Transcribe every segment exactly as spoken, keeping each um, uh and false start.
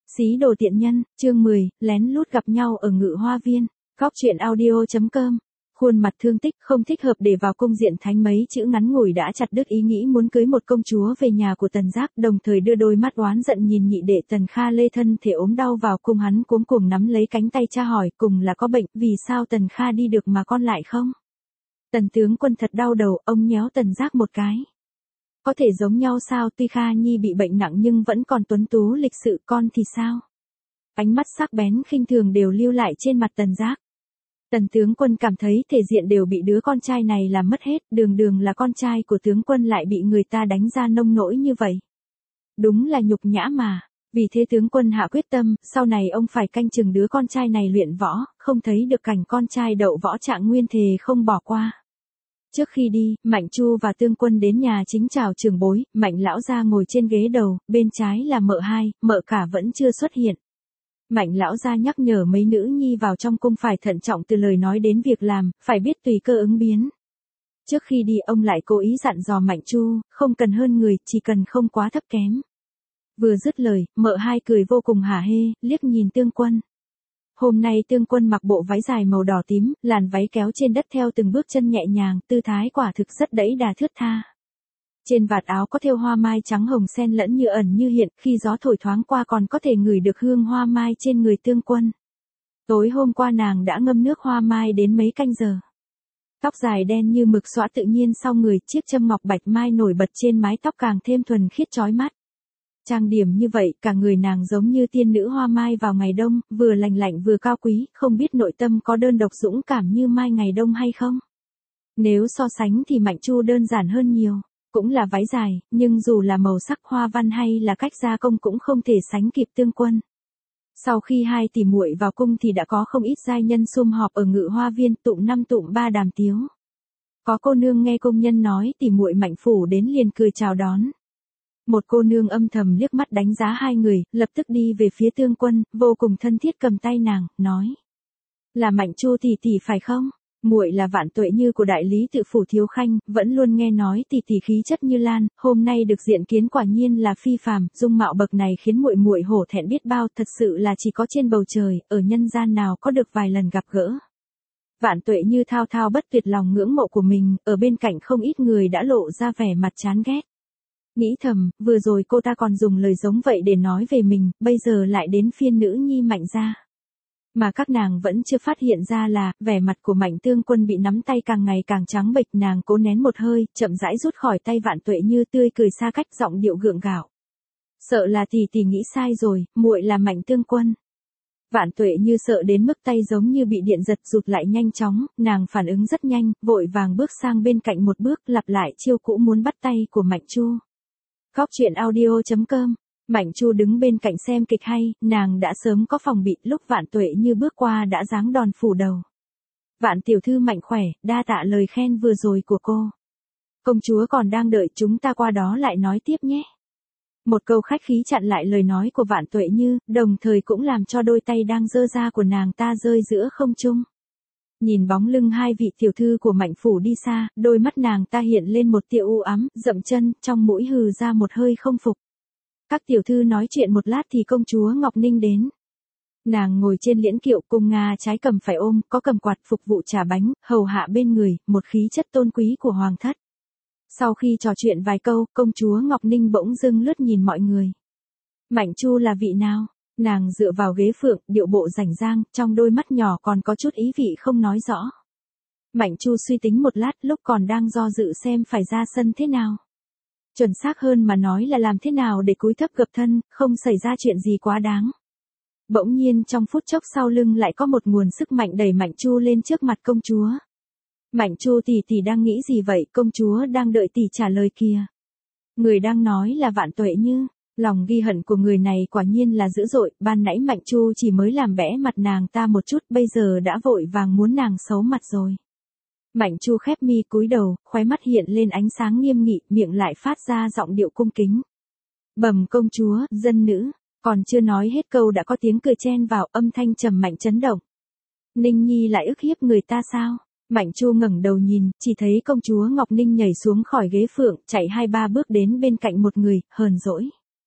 Xí đồ tiện nhân, chương mười, lén lút gặp nhau ở Ngự Hoa Viên. Góc truyện audio chấm com. Khuôn mặt thương tích, không thích hợp để vào cung diện thánh, mấy chữ ngắn ngủi đã chặt đứt ý nghĩ muốn cưới một công chúa về nhà của Tần Giác, đồng thời đưa đôi mắt oán giận nhìn nhị đệ Tần Kha Lê thân thể ốm đau vào cung, hắn cuống cuồng nắm lấy cánh tay cha hỏi, cùng là có bệnh, vì sao Tần Kha đi được mà con lại không? Tần tướng quân thật đau đầu, ông nhéo Tần Giác một cái. Có thể giống nhau sao, tuy Kha Nhi bị bệnh nặng nhưng vẫn còn tuấn tú lịch sự, con thì sao? Ánh mắt sắc bén khinh thường đều lưu lại trên mặt Tần Giác. Tần tướng quân cảm thấy thể diện đều bị đứa con trai này làm mất hết, đường đường là con trai của tướng quân lại bị người ta đánh ra nông nỗi như vậy. Đúng là nhục nhã mà. Vì thế tướng quân hạ quyết tâm, sau này ông phải canh chừng đứa con trai này luyện võ, không thấy được cảnh con trai đậu võ trạng nguyên thề không bỏ qua. Trước khi đi, Mạnh Chu và Tương Quân đến nhà chính chào trưởng bối, Mạnh lão gia ngồi trên ghế đầu, bên trái là mợ hai, mợ cả vẫn chưa xuất hiện. Mạnh lão gia nhắc nhở mấy nữ nhi vào trong cung phải thận trọng từ lời nói đến việc làm, phải biết tùy cơ ứng biến. Trước khi đi ông lại cố ý dặn dò Mạnh Chu, không cần hơn người, chỉ cần không quá thấp kém. Vừa dứt lời, mợ hai cười vô cùng hả hê, liếc nhìn Tương Quân. Hôm nay Tương Quân mặc bộ váy dài màu đỏ tím, làn váy kéo trên đất theo từng bước chân nhẹ nhàng, tư thái quả thực rất đẫy đà thướt tha. Trên vạt áo có thêu hoa mai trắng hồng xen lẫn như ẩn như hiện, khi gió thổi thoáng qua còn có thể ngửi được hương hoa mai trên người Tương Quân. Tối hôm qua nàng đã ngâm nước hoa mai đến mấy canh giờ. Tóc dài đen như mực xõa tự nhiên sau người, chiếc châm ngọc bạch mai nổi bật trên mái tóc càng thêm thuần khiết chói mắt. Trang điểm như vậy, cả người nàng giống như tiên nữ hoa mai vào ngày đông, vừa lành lạnh vừa cao quý, không biết nội tâm có đơn độc dũng cảm như mai ngày đông hay không. Nếu so sánh thì Mạnh Chu đơn giản hơn nhiều, cũng là váy dài, nhưng dù là màu sắc hoa văn hay là cách gia công cũng không thể sánh kịp Tương Quân. Sau khi hai tỷ muội vào cung thì đã có không ít giai nhân sum họp ở Ngự Hoa Viên, tụng năm tụng ba đàm tiếu. Có cô nương nghe công nhân nói tỷ muội Mạnh phủ đến liền cười chào đón. Một cô nương âm thầm liếc mắt đánh giá hai người, lập tức đi về phía Tương Quân, vô cùng thân thiết cầm tay nàng, nói: "Là Mạnh Chu tỷ tỷ phải không? Muội là Vạn Tuệ Như của đại lý tự phủ Thiếu Khanh, vẫn luôn nghe nói tỷ tỷ khí chất như lan, hôm nay được diện kiến quả nhiên là phi phàm, dung mạo bậc này khiến muội muội hổ thẹn biết bao, thật sự là chỉ có trên bầu trời, ở nhân gian nào có được vài lần gặp gỡ." Vạn Tuệ Như thao thao bất tuyệt lòng ngưỡng mộ của mình, ở bên cạnh không ít người đã lộ ra vẻ mặt chán ghét. Nghĩ thầm, vừa rồi cô ta còn dùng lời giống vậy để nói về mình, bây giờ lại đến phiên nữ nhi Mạnh gia. Mà các nàng vẫn chưa phát hiện ra là, vẻ mặt của Mạnh Tương Quân bị nắm tay càng ngày càng trắng bệch, nàng cố nén một hơi, chậm rãi rút khỏi tay Vạn Tuệ Như, tươi cười xa cách, giọng điệu gượng gạo. "Sợ là tỷ tỷ nghĩ sai rồi, muội là Mạnh Tương Quân." Vạn Tuệ Như sợ đến mức tay giống như bị điện giật, rụt lại nhanh chóng, nàng phản ứng rất nhanh, vội vàng bước sang bên cạnh một bước, lặp lại chiêu cũ muốn bắt tay của Mạnh Chu. Góc truyện audio chấm com. Mạnh Chu đứng bên cạnh xem kịch hay, nàng đã sớm có phòng bị, lúc Vạn Tuệ Như bước qua đã giáng đòn phủ đầu. "Vạn tiểu thư Mạnh khỏe, đa tạ lời khen vừa rồi của cô. Công chúa còn đang đợi, chúng ta qua đó lại nói tiếp nhé." Một câu khách khí chặn lại lời nói của Vạn Tuệ Như, đồng thời cũng làm cho đôi tay đang giơ ra của nàng ta rơi giữa không trung. Nhìn bóng lưng hai vị tiểu thư của Mạnh phủ đi xa, đôi mắt nàng ta hiện lên một tia u ám, dậm chân, trong mũi hừ ra một hơi không phục. Các tiểu thư nói chuyện một lát thì công chúa Ngọc Ninh đến. Nàng ngồi trên liễn kiệu, cùng Nga trái cầm phải ôm, có cầm quạt phục vụ trà bánh, hầu hạ bên người, một khí chất tôn quý của hoàng thất. Sau khi trò chuyện vài câu, công chúa Ngọc Ninh bỗng dưng lướt nhìn mọi người. Mạnh Chu là vị nào? Nàng dựa vào ghế phượng, điệu bộ rảnh rang, trong đôi mắt nhỏ còn có chút ý vị không nói rõ. Mạnh Chu suy tính một lát, lúc còn đang do dự xem phải ra sân thế nào. Chuẩn xác hơn mà nói là làm thế nào để cúi thấp gập thân, không xảy ra chuyện gì quá đáng. Bỗng nhiên trong phút chốc sau lưng lại có một nguồn sức mạnh đẩy Mạnh Chu lên trước mặt công chúa. "Mạnh Chu tỷ tỷ đang nghĩ gì vậy?" "Công chúa đang đợi tỷ trả lời kìa." Người đang nói là Vạn Tuệ Như. Lòng ghi hận của người này quả nhiên là dữ dội, ban nãy Mạnh Chu chỉ mới làm bẽ mặt nàng ta một chút, bây giờ đã vội vàng muốn nàng xấu mặt rồi. Mạnh Chu khép mi cúi đầu, khóe mắt hiện lên ánh sáng nghiêm nghị, miệng lại phát ra giọng điệu cung kính. "Bẩm công chúa, dân nữ." Còn chưa nói hết câu đã có tiếng cười chen vào, âm thanh trầm mạnh chấn động. "Ninh Nhi lại ức hiếp người ta sao?" Mạnh Chu ngẩng đầu nhìn, chỉ thấy công chúa Ngọc Ninh nhảy xuống khỏi ghế phượng, chạy hai ba bước đến bên cạnh một người, hờn dỗi.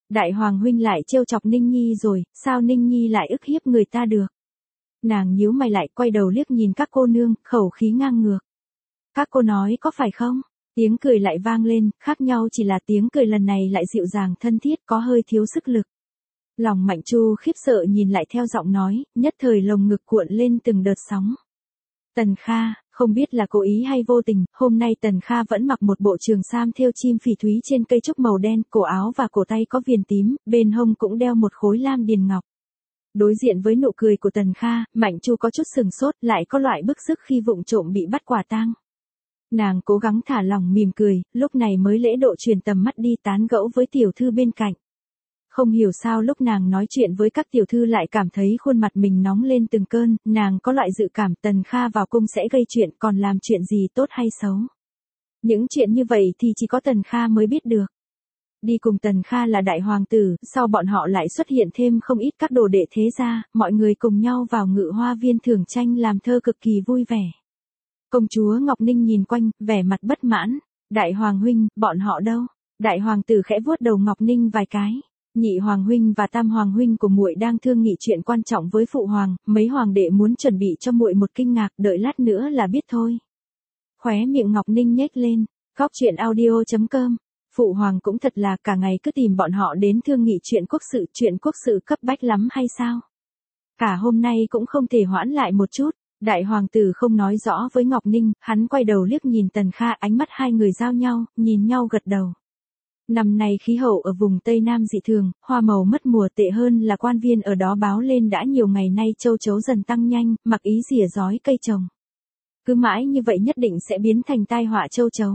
Đại hoàng huynh lại trêu chọc Ninh Nhi rồi, sao Ninh Nhi lại ức hiếp người ta được? Nàng nhíu mày lại quay đầu liếc nhìn các cô nương, khẩu khí ngang ngược. Các cô nói có phải không? Tiếng cười lại vang lên, khác nhau chỉ là tiếng cười lần này lại dịu dàng thân thiết, có hơi thiếu sức lực. Lòng Mạnh Chu khiếp sợ nhìn lại theo giọng nói, nhất thời lồng ngực cuộn lên từng đợt sóng. Tần Kha, không biết là cố ý hay vô tình, hôm nay Tần Kha vẫn mặc một bộ trường sam thêu chim phỉ thúy trên cây trúc màu đen, cổ áo và cổ tay có viền tím, bên hông cũng đeo một khối lam điền ngọc. Đối diện với nụ cười của Tần Kha, Mạnh Chu có chút sừng sốt, lại có loại bức xúc khi vụng trộm bị bắt quả tang. Nàng cố gắng thả lỏng mỉm cười, lúc này mới lễ độ truyền tầm mắt đi tán gẫu với tiểu thư bên cạnh. Không hiểu sao lúc nàng nói chuyện với các tiểu thư lại cảm thấy khuôn mặt mình nóng lên từng cơn, nàng có loại dự cảm Tần Kha vào cung sẽ gây chuyện, còn làm chuyện gì tốt hay xấu. Những chuyện như vậy thì chỉ có Tần Kha mới biết được. Đi cùng Tần Kha là đại hoàng tử, sau bọn họ lại xuất hiện thêm không ít các đồ đệ thế gia, mọi người cùng nhau vào Ngự Hoa Viên thưởng tranh làm thơ cực kỳ vui vẻ. Công chúa Ngọc Ninh nhìn quanh, vẻ mặt bất mãn. Đại hoàng huynh, bọn họ đâu? Đại hoàng tử khẽ vuốt đầu Ngọc Ninh vài cái. Nhị hoàng huynh và tam hoàng huynh của muội đang thương nghị chuyện quan trọng với phụ hoàng, mấy hoàng đệ muốn chuẩn bị cho muội một kinh ngạc, đợi lát nữa là biết thôi. Khóe miệng Ngọc Ninh nhếch lên. Góc truyện audio chấm com. Phụ hoàng cũng thật là cả ngày cứ tìm bọn họ đến thương nghị chuyện quốc sự, chuyện quốc sự cấp bách lắm hay sao? Cả hôm nay cũng không thể hoãn lại một chút. Đại hoàng tử không nói rõ với Ngọc Ninh, hắn quay đầu liếc nhìn Tần Kha, ánh mắt hai người giao nhau, nhìn nhau gật đầu. Năm nay khí hậu ở vùng Tây Nam dị thường, hoa màu mất mùa, tệ hơn là quan viên ở đó báo lên đã nhiều ngày nay châu chấu dần tăng nhanh, mặc ý rỉa rói cây trồng. Cứ mãi như vậy nhất định sẽ biến thành tai họa châu chấu.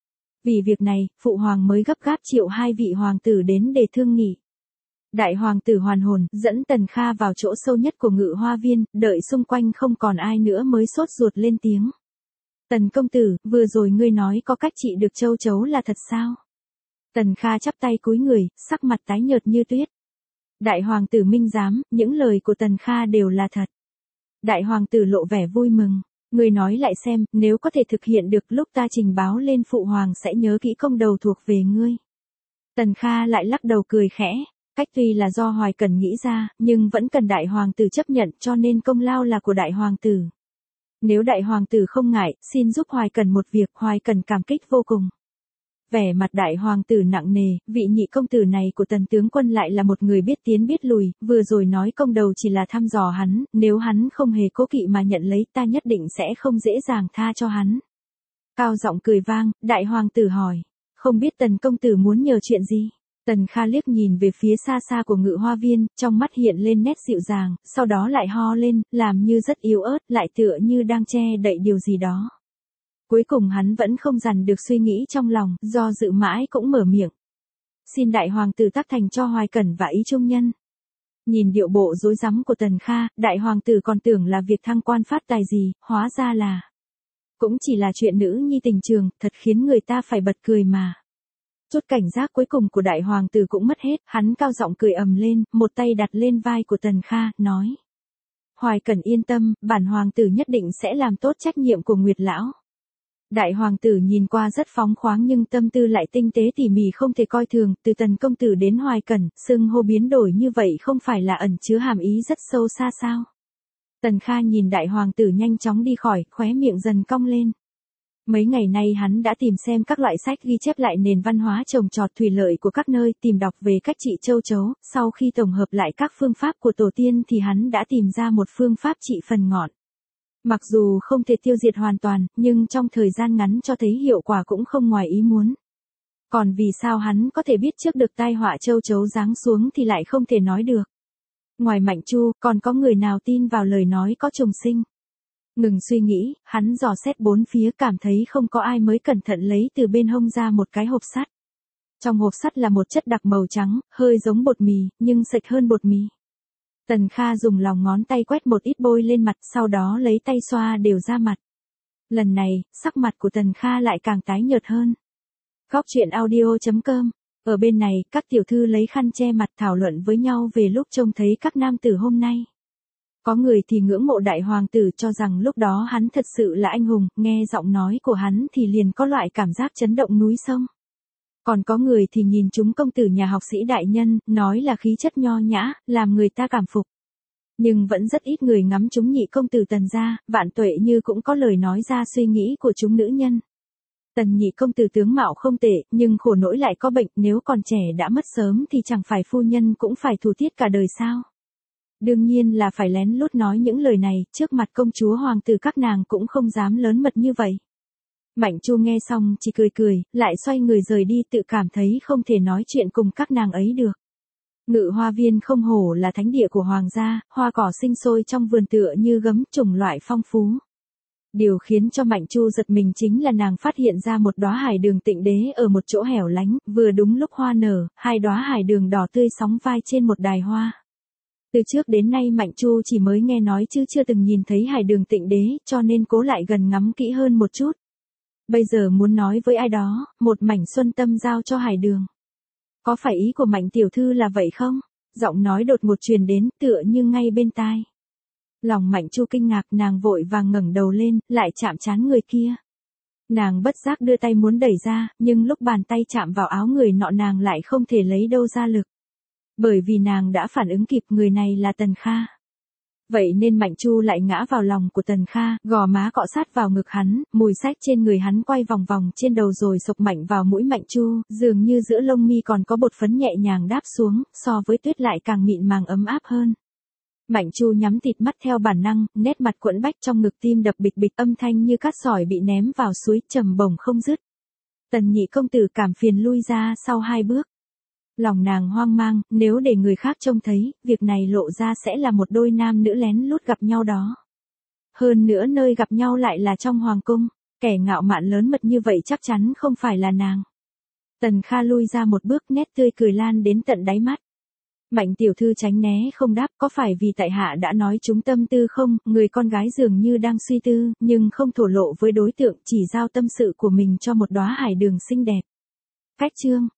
Vì việc này, phụ hoàng mới gấp gáp triệu hai vị hoàng tử đến để thương nghị. Đại hoàng tử hoàn hồn, dẫn Tần Kha vào chỗ sâu nhất của Ngự Hoa Viên, đợi xung quanh không còn ai nữa mới sốt ruột lên tiếng. Tần công tử, vừa rồi ngươi nói có cách trị được châu chấu là thật sao? Tần Kha chắp tay cúi người, sắc mặt tái nhợt như tuyết. Đại hoàng tử minh giám, những lời của Tần Kha đều là thật. Đại hoàng tử lộ vẻ vui mừng. Ngươi nói lại xem, nếu có thể thực hiện được lúc ta trình báo lên phụ hoàng sẽ nhớ kỹ công đầu thuộc về ngươi. Tần Kha lại lắc đầu cười khẽ. Cách tuy là do Hoài Cẩn nghĩ ra, nhưng vẫn cần đại hoàng tử chấp nhận, cho nên công lao là của đại hoàng tử. Nếu đại hoàng tử không ngại, xin giúp Hoài Cẩn một việc, Hoài Cẩn cảm kích vô cùng. Vẻ mặt đại hoàng tử nặng nề, vị nhị công tử này của Tần tướng quân lại là một người biết tiến biết lùi, vừa rồi nói công đầu chỉ là thăm dò hắn, nếu hắn không hề cố kỵ mà nhận lấy, ta nhất định sẽ không dễ dàng tha cho hắn. Cao giọng cười vang, đại hoàng tử hỏi, không biết Tần công tử muốn nhờ chuyện gì? Tần Kha liếc nhìn về phía xa xa của Ngự Hoa Viên, trong mắt hiện lên nét dịu dàng, sau đó lại ho lên, làm như rất yếu ớt, lại tựa như đang che đậy điều gì đó. Cuối cùng hắn vẫn không dằn được suy nghĩ trong lòng, do dự mãi cũng mở miệng. Xin đại hoàng tử tác thành cho Hoài Cẩn và ý trung nhân. Nhìn điệu bộ rối rắm của Tần Kha, đại hoàng tử còn tưởng là việc thăng quan phát tài gì, hóa ra là cũng chỉ là chuyện nữ nhi tình trường, thật khiến người ta phải bật cười mà. Chút cảnh giác cuối cùng của đại hoàng tử cũng mất hết, hắn cao giọng cười ầm lên, một tay đặt lên vai của Tần Kha, nói. Hoài Cẩn yên tâm, bản hoàng tử nhất định sẽ làm tốt trách nhiệm của Nguyệt lão. Đại hoàng tử nhìn qua rất phóng khoáng nhưng tâm tư lại tinh tế tỉ mỉ không thể coi thường, từ Tần công tử đến Hoài Cẩn, xưng hô biến đổi như vậy không phải là ẩn chứa hàm ý rất sâu xa sao. Tần Kha nhìn đại hoàng tử nhanh chóng đi khỏi, khóe miệng dần cong lên. Mấy ngày nay hắn đã tìm xem các loại sách ghi chép lại nền văn hóa trồng trọt thủy lợi của các nơi, tìm đọc về cách trị châu chấu, sau khi tổng hợp lại các phương pháp của tổ tiên thì hắn đã tìm ra một phương pháp trị phần ngọn. Mặc dù không thể tiêu diệt hoàn toàn, nhưng trong thời gian ngắn cho thấy hiệu quả cũng không ngoài ý muốn. Còn vì sao hắn có thể biết trước được tai họa châu chấu giáng xuống thì lại không thể nói được. Ngoài Mạnh Chu, còn có người nào tin vào lời nói có trùng sinh? Ngừng suy nghĩ, hắn dò xét bốn phía cảm thấy không có ai mới cẩn thận lấy từ bên hông ra một cái hộp sắt. Trong hộp sắt là một chất đặc màu trắng, hơi giống bột mì, nhưng sạch hơn bột mì. Tần Kha dùng lòng ngón tay quét một ít bôi lên mặt, sau đó lấy tay xoa đều ra mặt. Lần này, sắc mặt của Tần Kha lại càng tái nhợt hơn. Góc truyện audio chấm com. Ở bên này, các tiểu thư lấy khăn che mặt thảo luận với nhau về lúc trông thấy các nam tử hôm nay. Có người thì ngưỡng mộ đại hoàng tử cho rằng lúc đó hắn thật sự là anh hùng, nghe giọng nói của hắn thì liền có loại cảm giác chấn động núi sông. Còn có người thì nhìn chúng công tử nhà học sĩ đại nhân, nói là khí chất nho nhã, làm người ta cảm phục. Nhưng vẫn rất ít người ngắm chúng nhị công tử Tần gia, Vạn Tuệ Như cũng có lời nói ra suy nghĩ của chúng nữ nhân. Tần nhị công tử tướng mạo không tệ, nhưng khổ nỗi lại có bệnh, nếu còn trẻ đã mất sớm thì chẳng phải phu nhân cũng phải thù thiết cả đời sao. Đương nhiên là phải lén lút nói những lời này, trước mặt công chúa hoàng tử các nàng cũng không dám lớn mật như vậy. Mạnh Chu nghe xong chỉ cười cười, lại xoay người rời đi, tự cảm thấy không thể nói chuyện cùng các nàng ấy được. Ngự Hoa Viên không hổ là thánh địa của hoàng gia, hoa cỏ sinh sôi trong vườn tựa như gấm, chủng loại phong phú. Điều khiến cho Mạnh Chu giật mình chính là nàng phát hiện ra một đóa hải đường tịnh đế ở một chỗ hẻo lánh, vừa đúng lúc hoa nở, hai đóa hải đường đỏ tươi sóng vai trên một đài hoa. Từ trước đến nay Mạnh Chu chỉ mới nghe nói chứ chưa từng nhìn thấy hải đường tịnh đế, cho nên cố lại gần ngắm kỹ hơn một chút. Bây giờ muốn nói với ai đó, một mảnh xuân tâm giao cho hải đường. Có phải ý của Mạnh tiểu thư là vậy không? Giọng nói đột ngột truyền đến, tựa như ngay bên tai. Lòng Mạnh Chu kinh ngạc, nàng vội vàng ngẩng đầu lên, lại chạm trán người kia. Nàng bất giác đưa tay muốn đẩy ra, nhưng lúc bàn tay chạm vào áo người nọ nàng lại không thể lấy đâu ra lực. Bởi vì nàng đã phản ứng kịp, người này là Tần Kha. Vậy nên Mạnh Chu lại ngã vào lòng của Tần Kha, gò má cọ sát vào ngực hắn, mùi sách trên người hắn quay vòng vòng trên đầu rồi sộc mạnh vào mũi Mạnh Chu, dường như giữa lông mi còn có bột phấn nhẹ nhàng đáp xuống, so với tuyết lại càng mịn màng ấm áp hơn. Mạnh Chu nhắm thịt mắt theo bản năng, nét mặt quẫn bách, trong ngực tim đập bịch bịch, âm thanh như cát sỏi bị ném vào suối, trầm bổng không dứt. Tần nhị công tử cảm phiền lui ra sau hai bước. Lòng nàng hoang mang, nếu để người khác trông thấy, việc này lộ ra sẽ là một đôi nam nữ lén lút gặp nhau đó. Hơn nữa nơi gặp nhau lại là trong hoàng cung, kẻ ngạo mạn lớn mật như vậy chắc chắn không phải là nàng. Tần Kha lui ra một bước, nét tươi cười lan đến tận đáy mắt. Mạnh tiểu thư tránh né không đáp, có phải vì tại hạ đã nói chúng tâm tư không? Người con gái dường như đang suy tư, nhưng không thổ lộ với đối tượng, chỉ giao tâm sự của mình cho một đóa hải đường xinh đẹp. Cách chương